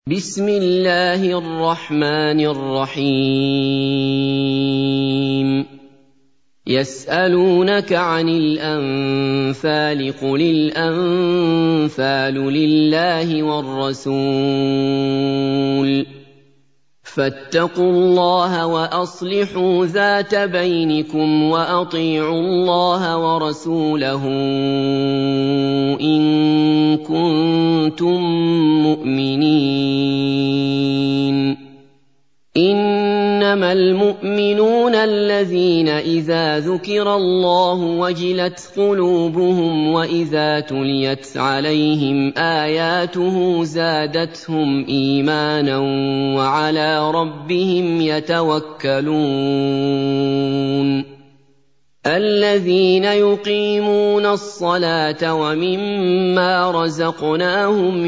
بسم الله الرحمن الرحيم يسألونك عن الأنفال قل الأنفال لله والرسول فاتقوا الله وأصلحوا ذات بينكم وأطيعوا الله ورسوله إن كنتم مؤمنين إنما المؤمنون الذين إذا ذكر الله وجلت قلوبهم وإذا تليت عليهم آياته زادتهم إيمانا وعلى ربهم يتوكلون الذين يقيمون الصلاة ومما رزقناهم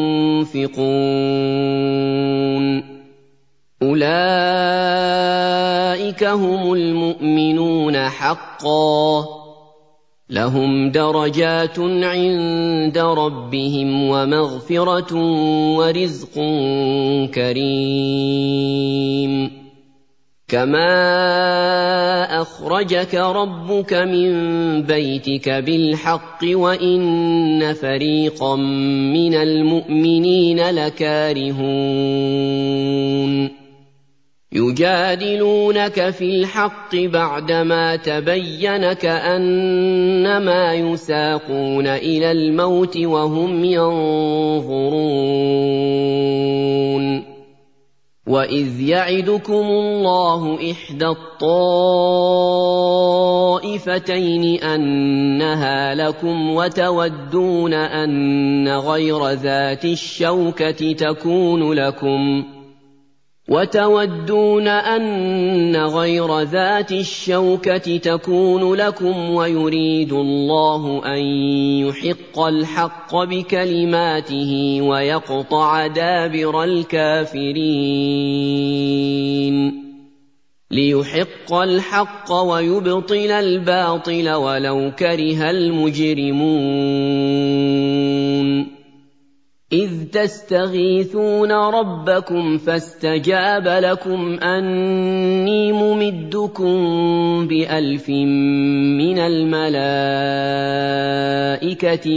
ينفقون أولئك هم المؤمنون حقا لهم درجات عند ربهم ومغفرة ورزق كريم كما أخرجك ربك من بيتك بالحق وإن فريقا من المؤمنين لكارهون يجادلونك في الحق بعدما تبين كأنما يساقون إلى الموت وهم ينظرون وإذ يعدكم الله إحدى الطائفتين أنها لكم وتودون أن غير ذات الشوكة تكون لكم ويريد الله أن يحق الحق بكلماته ويقطع دابر الكافرين ليحق الحق ويبطل الباطل ولو كره المجرمون إذ تستغيثون ربكم فاستجاب لكم أني ممدكم ب1000 من الملائكة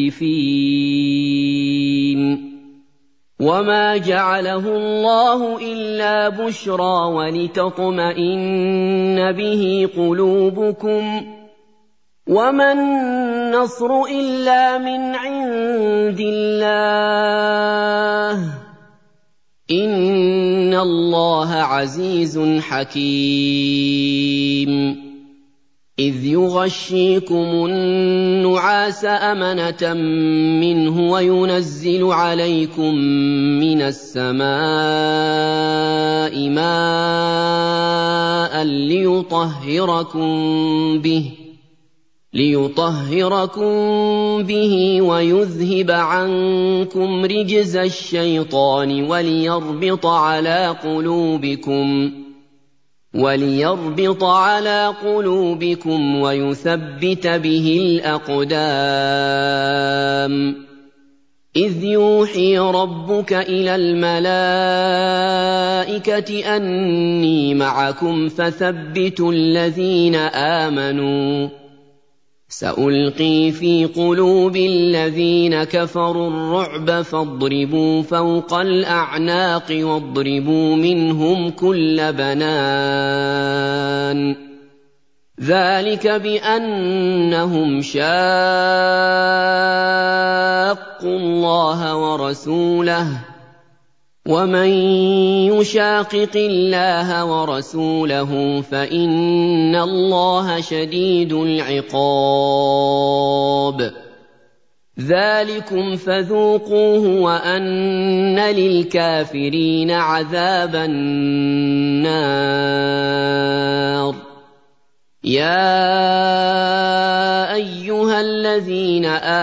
مردفين وما جعله الله إلا بشرى ولتطمئن به قلوبكم وما النصر إلا من عند الله إن الله عزيز حكيم إذ يغشيكم النعاس أمنة منه وينزل عليكم من السماء ماء ليطهركم به ويذهب عنكم رجز الشيطان وليربط على قلوبكم ويثبت به الأقدام إذ يوحي ربك إلى الملائكة أني معكم فثبتوا الذين آمنوا سألقي في قلوب الذين كفروا الرعب فاضربوا فوق الأعناق واضربوا منهم كل بنان ذلك بأنهم شاقوا الله ورسوله ومن يشاقق الله ورسوله فإن الله شديد العقاب ذلكم فذوقوه وأن للكافرين عذاب النار يا أيها الذين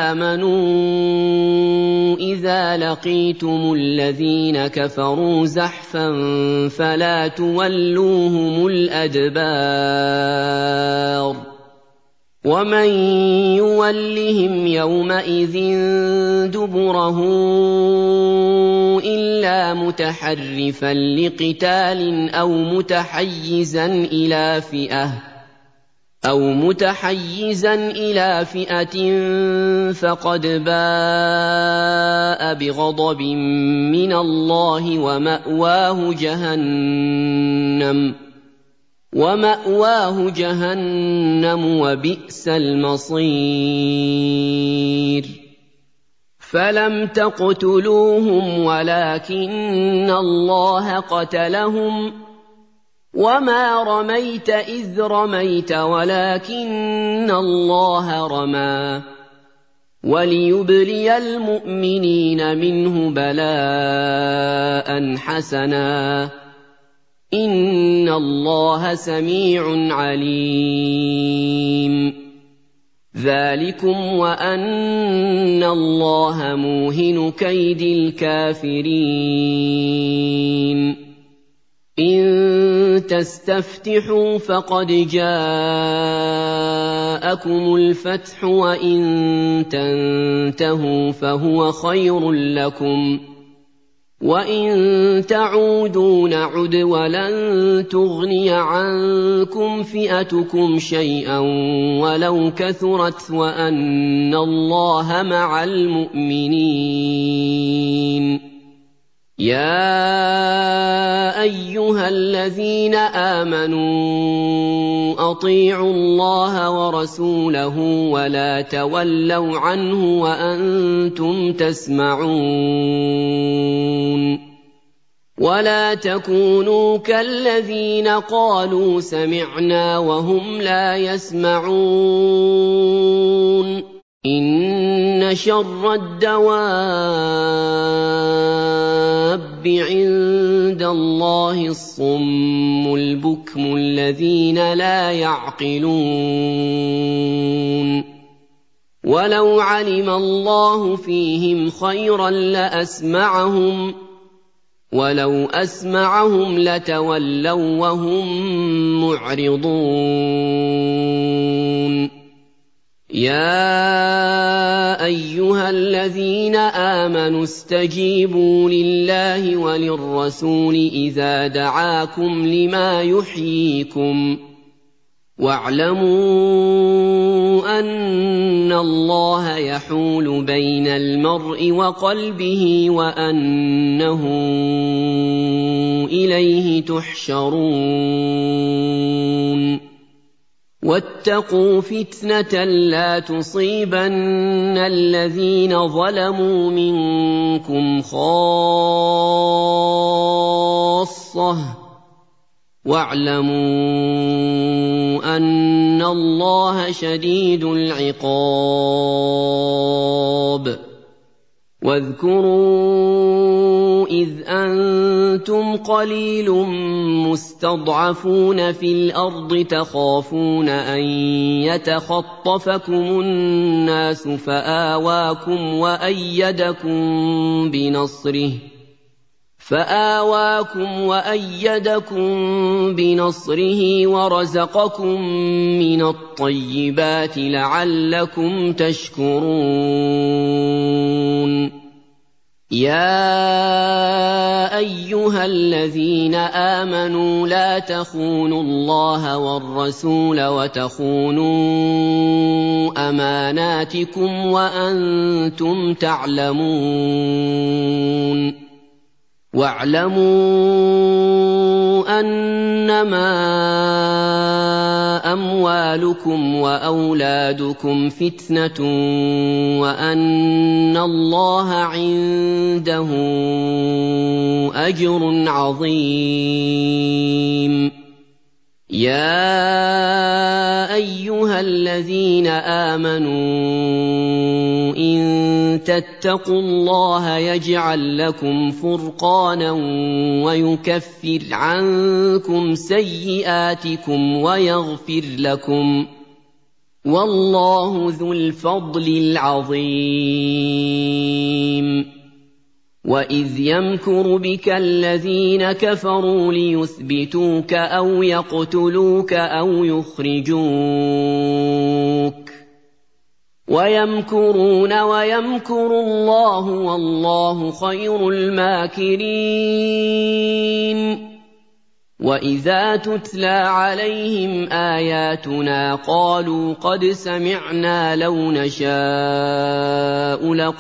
آمنوا إذا لقيتم الذين كفروا زحفا فلا تولوهم الأدبار ومن يولهم يومئذ دبره إلا إلا متحرفا لقتال أو متحيزا إلى فئة فقد باء بغضب من الله ومأواه جهنم وبئس المصير فلم تقتلوهم ولكن الله قتلهم وما رميت إذ رميت ولكن الله رمى وليبلي المؤمنين منه بلاء حسنا إن الله سميع عليم ذلكم وأن الله موهن كيد الكافرين إن تستفتحوا فقد جاءكم الفتح وإن تنتهوا فهو خير لكم وإن تعودوا نعد ولن تغني عنكم فئتكم شيئا ولو كثرت وأن الله مع المؤمنين يا أيها الذين آمنوا أطيعوا الله ورسوله ولا تولوا عنه وأنتم تسمعون ولا تكونوا كالذين قالوا سمعنا وهم لا يسمعون إن شر الدواب عند الله الصم البكم الذين لا يعقلون ولو علم الله فيهم خيرا لأسمعهم ولو أسمعهم لتولوا وهم معرضون يا أيها الذين آمنوا استجيبوا لله وللرسول إذا دعاكم لما يحييكم واعلموا أن الله يحول بين المرء وقلبه وأنه إليه تحشرون واتقوا فتنة لا تصيبن الذين ظلموا منكم خاصة واعلموا أن الله شديد العقاب واذكروا إذ أنتم قليل مستضعفون في الأرض تخافون أن يتخطفكم الناس فآواكم وأيدكم بنصره ورزقكم من الطيبات لعلكم تشكرون يا أيها الذين آمنوا لا تخونوا الله والرسول وتخونوا أماناتكم وأنتم تعلمون واعلموا أنما أموالكم وأولادكم فتنة وأن الله عنده أجر عظيم يا أيها الذين آمنوا إن تتقوا الله يجعل لكم فرقانا ويكفر عنكم سيئاتكم ويغفر لكم والله ذو الفضل العظيم وإذ يمكر بك الذين كفروا ليثبتوك أو يقتلوك أو يخرجوك وَيَمْكُرُونَ وَيَمْكُرُ اللَّهُ وَاللَّهُ خَيْرُ الْمَاكِرِينَ وَإِذَا تُتْلَىٰ عَلَيْهِمْ آيَاتُنَا قَالُوا قَدْ سَمِعْنَا لَوْ نَشَاءُ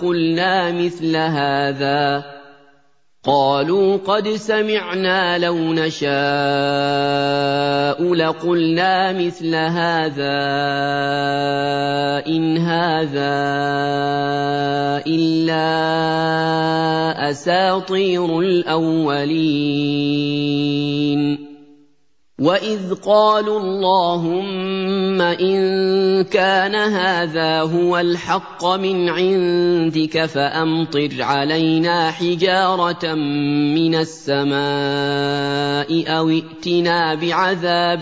لَقُلْنَا مِثْلَ هَٰذَا إِنْ هَٰذَا إِلَّا أَسَاطِيرُ الْأَوَّلِينَ وَإِذْ قَالُوا اللَّهُمَّ إِن كَانَ هَٰذَا هُوَ الْحَقَّ مِنْ عِندِكَ فَأَمْطِرْ عَلَيْنَا حِجَارَةً مِّنَ السَّمَاءِ أَوِ ائْتِنَا بِعَذَابٍ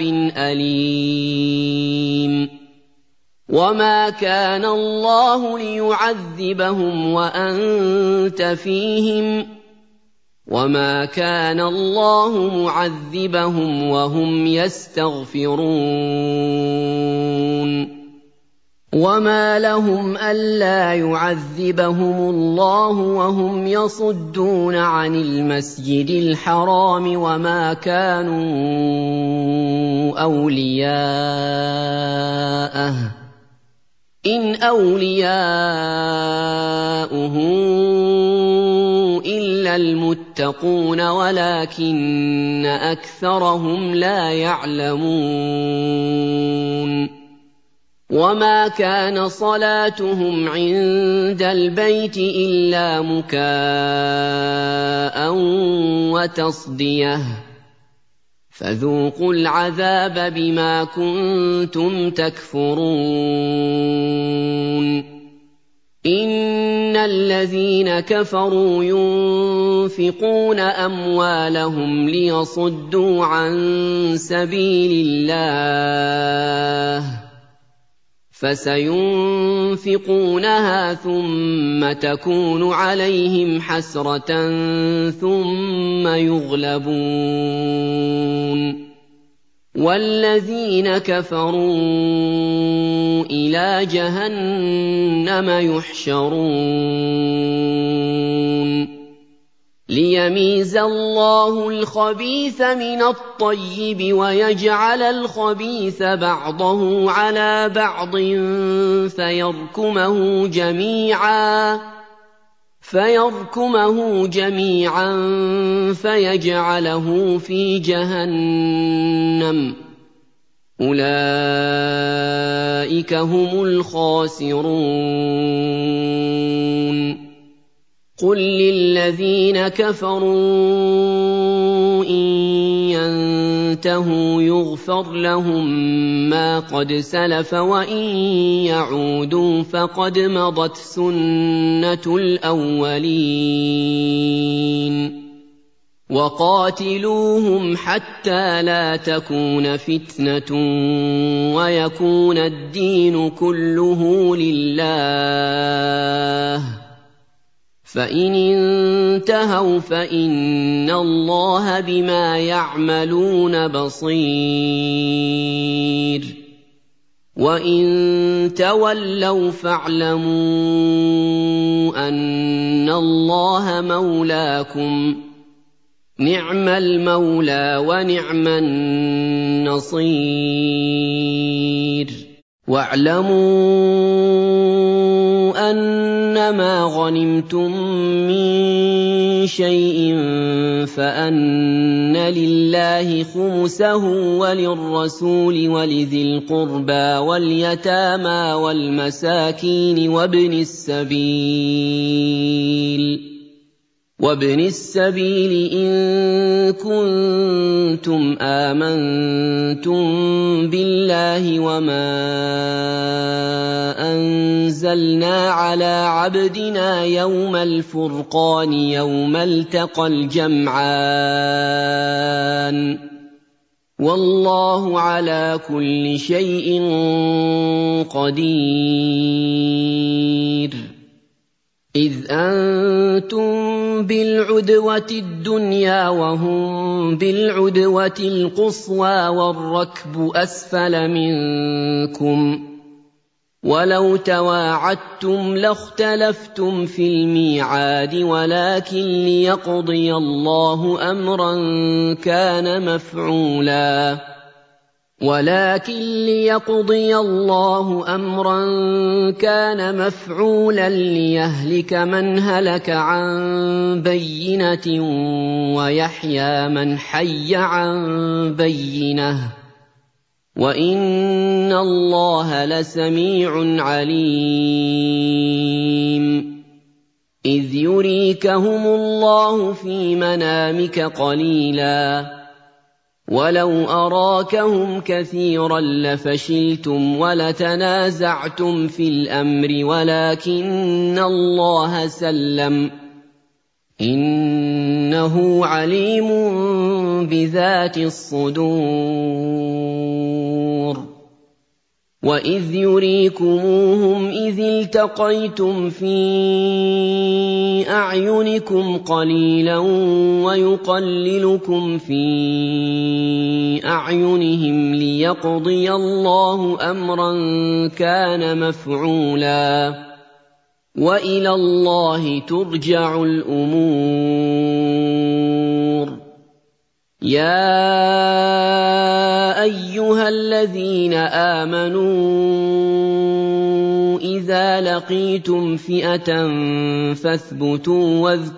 أَلِيمٍ وَمَا كَانَ اللَّهُ لِيُعَذِّبَهُمْ وَأَنتَ فِيهِمْ وَمَا كَانَ اللَّهُ مُعَذِّبَهُمْ وَهُمْ يَسْتَغْفِرُونَ وَمَا لَهُمْ أَلَّا يُعَذِّبَهُمُ اللَّهُ وَهُمْ يَصُدُّونَ عَنِ الْمَسْجِدِ الْحَرَامِ وَمَا كَانُوا أَوْلِيَاءَهُ إِنْ أَوْلِيَاؤُهُ إِلَّا الْمُتَّقُونَ وَلَٰكِنَّ أَكْثَرَهُمْ لَا يَعْلَمُونَ وَمَا كَانَ صَلَاتُهُمْ عِندَ الْبَيْتِ إِلَّا مُكَاءً وَتَصْدِيَةً فَذُوقُوا الْعَذَابَ بِمَا كُنتُمْ تَكْفُرُونَ إِنَّ الَّذِينَ كَفَرُوا يُنفِقُونَ أَمْوَالَهُمْ لِيَصُدُّوا عَن سَبِيلِ اللَّهِ فَسَيُنفِقُونَهَا ثُمَّ تَكُونُ عَلَيْهِمْ حَسْرَةً ثُمَّ يُغْلَبُونَ وَالَّذِينَ كَفَرُوا إِلَىٰ جَهَنَّمَ يُحْشَرُونَ لِيَمِيزَ اللَّهُ الْخَبِيثَ مِنَ الطَّيِّبِ وَيَجْعَلَ الْخَبِيثَ بَعْضَهُ عَلَىٰ بَعْضٍ فَيَرْكُمَهُ جَمِيعًا فَيَجْعَلَهُ فِي جَهَنَّمَ أُولَٰئِكَ هُمُ الْخَاسِرُونَ قُل لِّلَّذِينَ كَفَرُوا إِن يَنتَهُوا يُغْفَرْ لَهُم مَّا قَدْ سَلَفَ وَإِن يَعُودُوا فَقَدْ مَضَتْ سُنَّتُ الْأَوَّلِينَ وَقَاتِلُوهُمْ حَتَّىٰ لَا تَكُونَ فِتْنَةٌ وَيَكُونَ الدِّينُ كُلُّهُ لِلَّهِ فَإِنِ انتَهَوْا فَإِنَّ اللَّهَ بِمَا يَعْمَلُونَ بَصِيرٌ وَإِن تَوَلَّوْا فَاعْلَمُوا أَنَّ اللَّهَ مَوْلَاكُمْ ۚ نِعْمَ الْمَوْلَىٰ وَنِعْمَ النَّصِيرُ وَاعْلَمُوا أَنَّمَا غَنِمْتُم مِّن شَيْءٍ فَأَنَّ لِلَّهِ خُمُسَهُ وَلِلرَّسُولِ وَلِذِي الْقُرْبَىٰ وَالْيَتَامَىٰ وَالْمَسَاكِينِ وَابْنِ السَّبِيلِ إِن كُنتُمْ آمَنتُم بِاللَّهِ وَمَا أَنزَلْنَا عَلَىٰ عَبْدِنَا يَوْمَ الْفُرْقَانِ يَوْمَ الْتَقَى الْجَمْعَانِ ۗ وَاللَّهُ عَلَىٰ كُلِّ شَيْءٍ قَدِيرٌ إِذْ أَنتُم بِالْعُدْوَةِ الدُّنْيَا وَهُم بِالْعُدْوَةِ الْقُصْوَىٰ وَالرَّكْبُ أَسْفَلَ مِنكُمْ ۚ وَلَوْ تَوَاعَدتُّمْ لَاخْتَلَفْتُمْ فِي الْمِيعَادِ وَلَٰكِن لِّيَقْضِيَ اللَّهُ أَمْرًا كَانَ مَفْعُولًا لِّيَهْلِكَ مَنْ هَلَكَ عَن بَيِّنَةٍ وَيَحْيَىٰ مَنْ حَيَّ عَن بَيِّنَةٍ ۗ وَإِنَّ اللَّهَ لَسَمِيعٌ عَلِيمٌ إِذْ يُرِيكَهُمُ اللَّهُ فِي مَنَامِكَ قَلِيلًا وَلَوْ أَرَاكَهُمْ كَثِيرًا لَّفَشِلْتُمْ وَلَتَنَازَعْتُمْ فِي الْأَمْرِ وَلَٰكِنَّ اللَّهَ سَلَّمَ ۗ إِنَّهُ عَلِيمٌ بِذَاتِ الصُّدُورِ وَإِذْ يُرِيكُمُوهُمْ إِذِ الْتَقَيْتُمْ فِي أَعْيُنِكُمْ قَلِيلًا وَيُقَلِّلُكُمْ فِي أَعْيُنِهِمْ لِيَقْضِيَ اللَّهُ أَمْرًا كَانَ مَفْعُولًا ۗ وَإِلَى اللَّهِ تُرْجَعُ الْأُمُورُ يَا أَيُّهَا الَّذِينَ آمَنُوا إِذَا لَقِيتُمْ فِئَةً فَاثْبُتُوا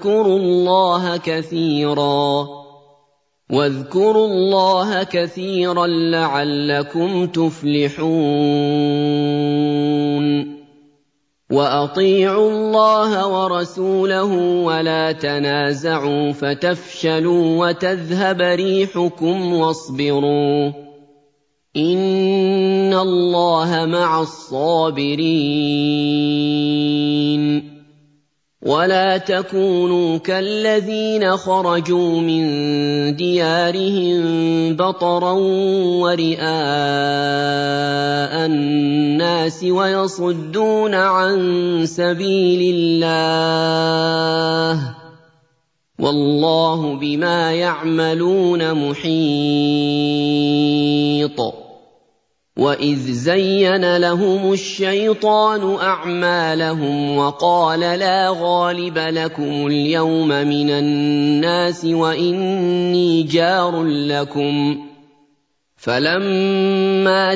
وَاذْكُرُوا اللَّهَ كَثِيرًا لَّعَلَّكُمْ تُفْلِحُونَ وَأَطِيعُوا اللَّهَ وَرَسُولَهُ وَلَا تَنَازَعُوا فَتَفْشَلُوا وَتَذْهَبَ رِيحُكُمْ وَاصْبِرُوا ۚ إِنَّ اللَّهَ مَعَ الصَّابِرِينَ وَلَا تَكُونُوا كَالَّذِينَ خَرَجُوا مِن دِيَارِهِم بَطَرًا وَرِئَاءَ النَّاسِ وَيَصُدُّونَ عَن سَبِيلِ اللَّهِ ۗ وَاللَّهُ بِمَا يَعْمَلُونَ مُحِيطٌ وَإِذْ زَيَّنَ لَهُمُ الشَّيْطَانُ أَعْمَالَهُمْ وَقَالَ لَا غَالِبَ لَكُمُ الْيَوْمَ مِنَ النَّاسِ وَإِنِّي جَارٌ لَّكُمْ ۖ فَلَمَّا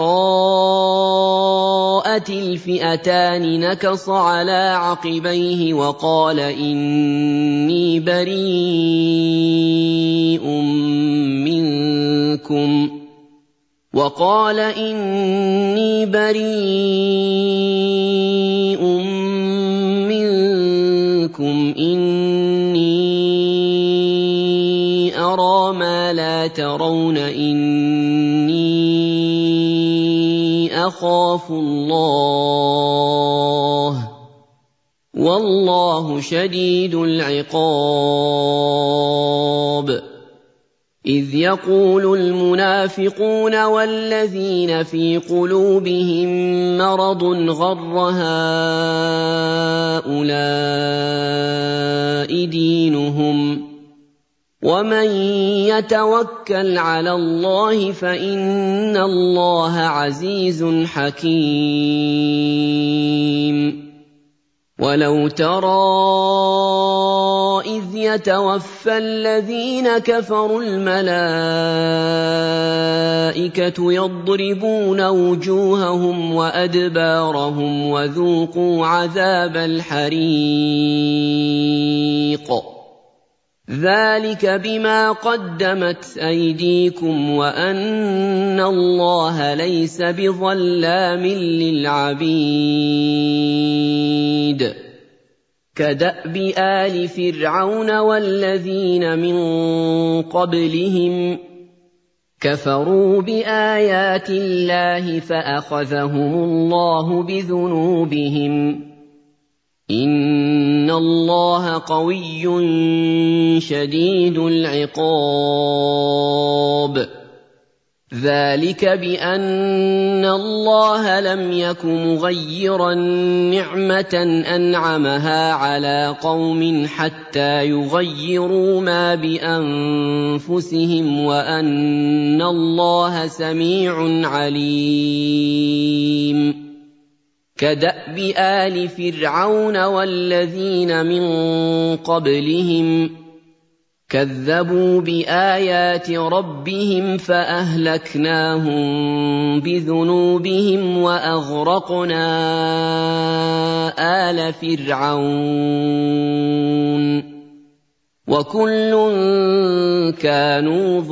تَرَاءَتِ الْفِئَتَانِ نَكَصَ عَلَىٰ عَقِبَيْهِ وَقَالَ إِنِّي بَرِيءٌ مِّنكُمْ إِنِّي أَرَىٰ مَا لَا تَرَوْنَ إِنِّي أَخَافُ اللَّهَ ۚ وَاللَّهُ شَدِيدُ الْعِقَابِ إِذْ يَقُولُ الْمُنَافِقُونَ وَالَّذِينَ فِي قُلُوبِهِم مَّرَضٌ غَرَّ هَٰؤُلَاءِ دِينُهُمْ ۗ وَمَن يَتَوَكَّلْ عَلَى اللَّهِ فَإِنَّ اللَّهَ عَزِيزٌ حَكِيمٌ وَلَوْ تَرَىٰ إِذْ يَتَوَفَّى الَّذِينَ كَفَرُوا الْمَلَائِكَةُ يَضْرِبُونَ وُجُوهَهُمْ وَأَدْبَارَهُمْ وَذُوقُوا عَذَابَ الْحَرِيقِ ذَٰلِكَ بِمَا قَدَّمَتْ أَيْدِيكُمْ وَأَنَّ اللَّهَ لَيْسَ بِظَلَّامٍ لِّلْعَبِيدِ كَدَأْبِ آلِ فِرْعَوْنَ وَالَّذِينَ مِن قَبْلِهِمْ ۚ كَفَرُوا بِآيَاتِ اللَّهِ فَأَخَذَهُمُ اللَّهُ بِذُنُوبِهِمْ ۗ إِنَّ اللَّهَ قَوِيٌّ شَدِيدُ الْعِقَابِ ذَٰلِكَ بِأَنَّ اللَّهَ لَمْ يَكُ مُغَيِّرًا نِّعْمَةً أَنْعَمَهَا عَلَىٰ قَوْمٍ حَتَّىٰ يُغَيِّرُوا مَا بِأَنفُسِهِمْ وَأَنَّ اللَّهَ سَمِيعٌ عَلِيمٌ كدأب آل فرعون والذين من قبلهم كذبوا بآيات ربهم فأهلكناهم بذنوبهم وأغرقنا آل فرعون وكل كانوا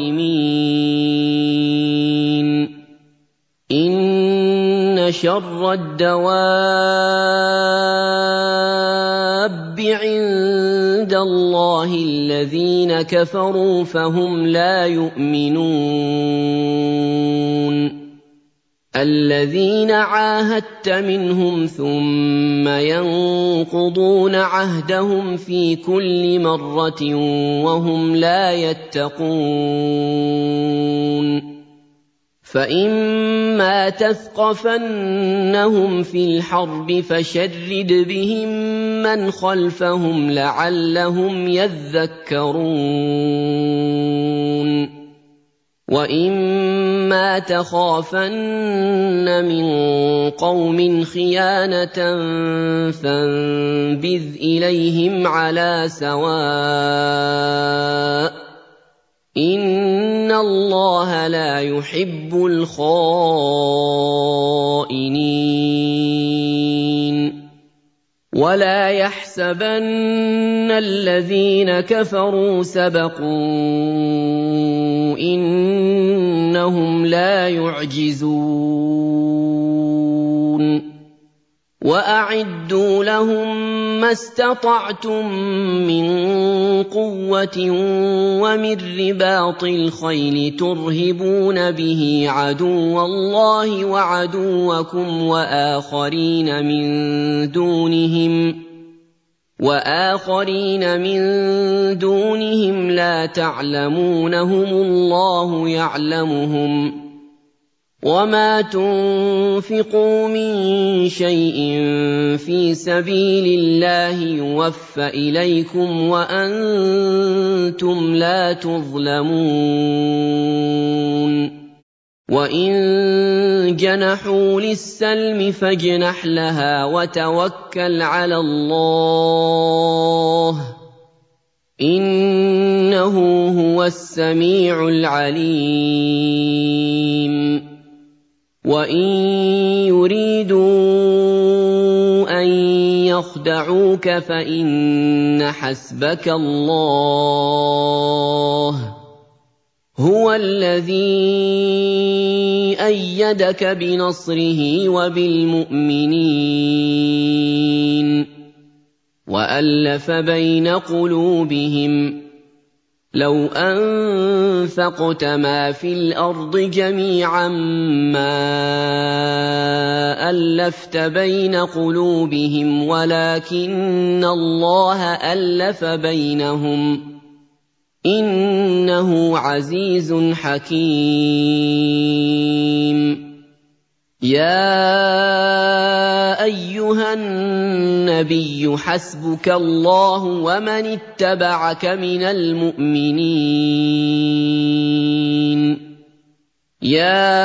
ظالمين إن شر الدواب عند الله الذين كفروا فهم لا يؤمنون الذين عاهدت منهم ثم ينقضون عهدهم في كل مرة وهم لا يتقون فإما تثقفنهم في الحرب فشرد بهم من خلفهم لعلهم يذكرون وإما تخافن من قوم خيانة فانبذ إليهم على سواء إن الله لا يحب الخائنين ولا يحسبن الذين كفروا سبقوا إنهم لا يعجزون وأعدوا لهم ما استطعتم من قوة ومن رباط الخيل ترهبون به عدو الله وعدوكم وآخرين من دونهم لا تعلمونهم الله يعلمهم وما تنفقوا من شيء في سبيل الله يوفى إليكم وأنتم لا تظلمون وإن جنحوا للسلم فاجنح لها وتوكل على الله إنه هو السميع العليم وإن يريدوا أن يخدعوك فإن حسبك الله هو الذي أيدك بنصره وبالمؤمنين وألف بين قلوبهم لو أنفقت ما في الأرض جميعا ما ألفت بين قلوبهم ولكن الله ألف بينهم إنه عزيز حكيم يا أيها النبي حسبك الله ومن اتبعك من المؤمنين يا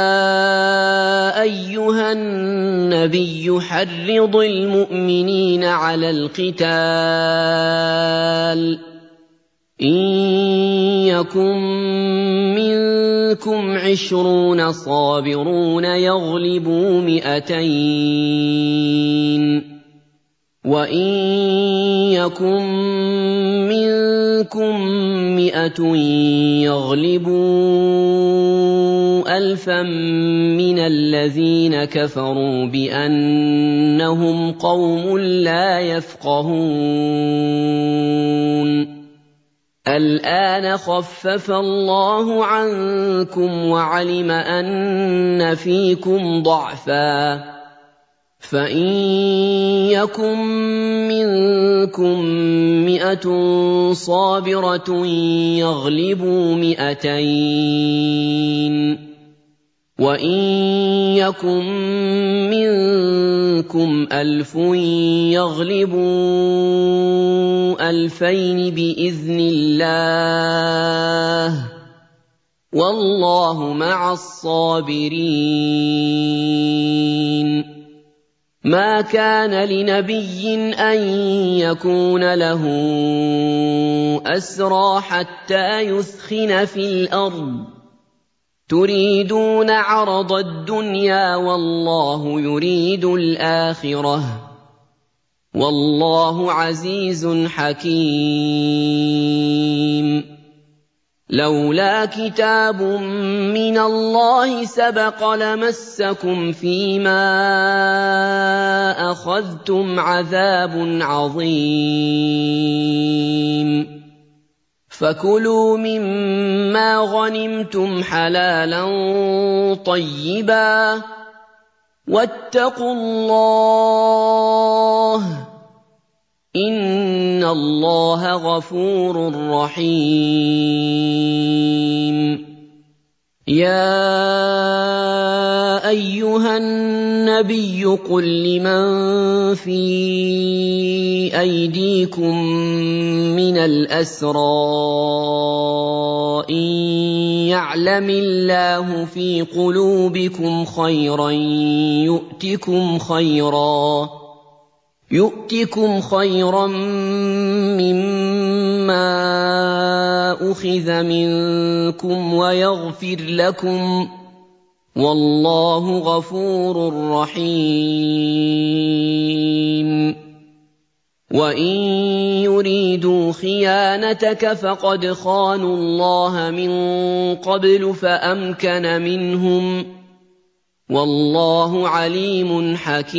أيها النبي حرض المؤمنين على القتال إن يكن منكم 20 صابرون يغلبوا 200 وإن يكن منكم 100 يغلبوا 1000 من الذين كفروا بأنهم قوم لا يفقهون الآن خفف الله عنكم وعلم أن فيكم ضعفا فإن يكن منكم 100 صابرة يغلبوا 200 وإن يكن منكم 1000 يغلبوا 2000 بإذن الله والله مع الصابرين مَا كَانَ لِنَبِيٍّ أَن يَكُونَ لَهُ أَسْرَىٰ حَتَّىٰ يُثْخِنَ فِي الْأَرْضِ ۚ تُرِيدُونَ عَرَضَ الدُّنْيَا وَاللَّهُ يُرِيدُ الْآخِرَةَ ۗ وَاللَّهُ عَزِيزٌ حَكِيمٌ. لولا كتاب من الله سبق لمسكم فيما أخذتم عذاب عظيم. فكلوا مما غنمتم حلالا طيبا واتقوا الله إن الله غفور رحيم. يا أيها النبي قل لمن في أيديكم من الأسرى إن يعلم الله في قلوبكم خيرا يؤتكم خيرا مما أخذ منكم ويغفر لكم والله غفور رحيم. وإن يريدوا خيانتك فقد خانوا الله من قبل فأمكن منهم والله عليم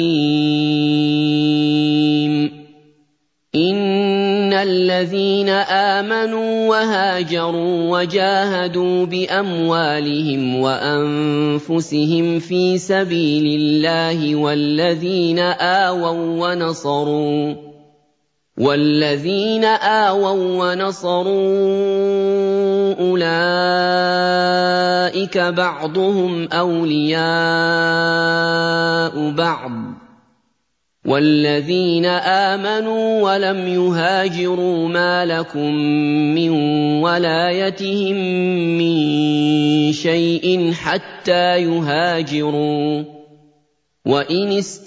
حكيم. إن الذين آمنوا وهاجروا وجاهدوا بأموالهم وأنفسهم في سبيل الله والذين آووا ونصروا أولئك بعضهم أولياء بعض والذين آمنوا ولم يهاجروا ما لكم من ولايتهم من شيء حتى يهاجروا وإن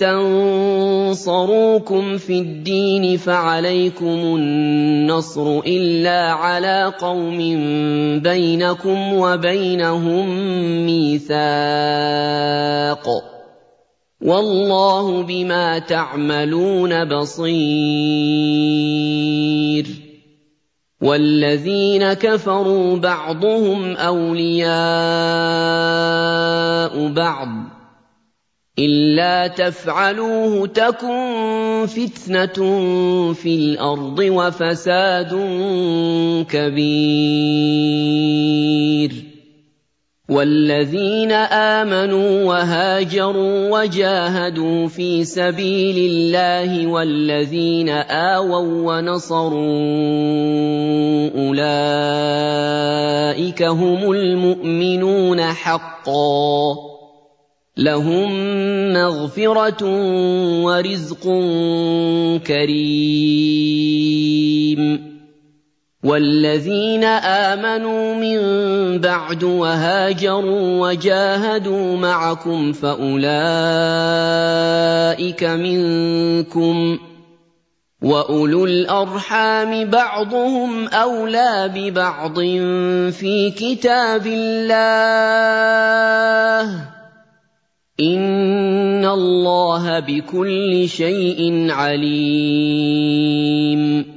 استنصروكم في الدين فعليكم النصر إلا على قوم بينكم وبينهم ميثاق والله بما تعملون بصير. والذين كفروا بعضهم أولياء بعض إلا تفعلوه تكن فتنة في الأرض وفساد كبير. والذين آمنوا وهاجروا وجاهدوا في سبيل الله والذين آووا ونصروا أولئك هم المؤمنون حقا لهم مغفرة ورزق كريم. والذين آمنوا من بعد وهاجروا وجاهدوا معكم فأولئك منكم وأولو الأرحام بعضهم أولى ببعض في كتاب الله إن الله بكل شيء عليم.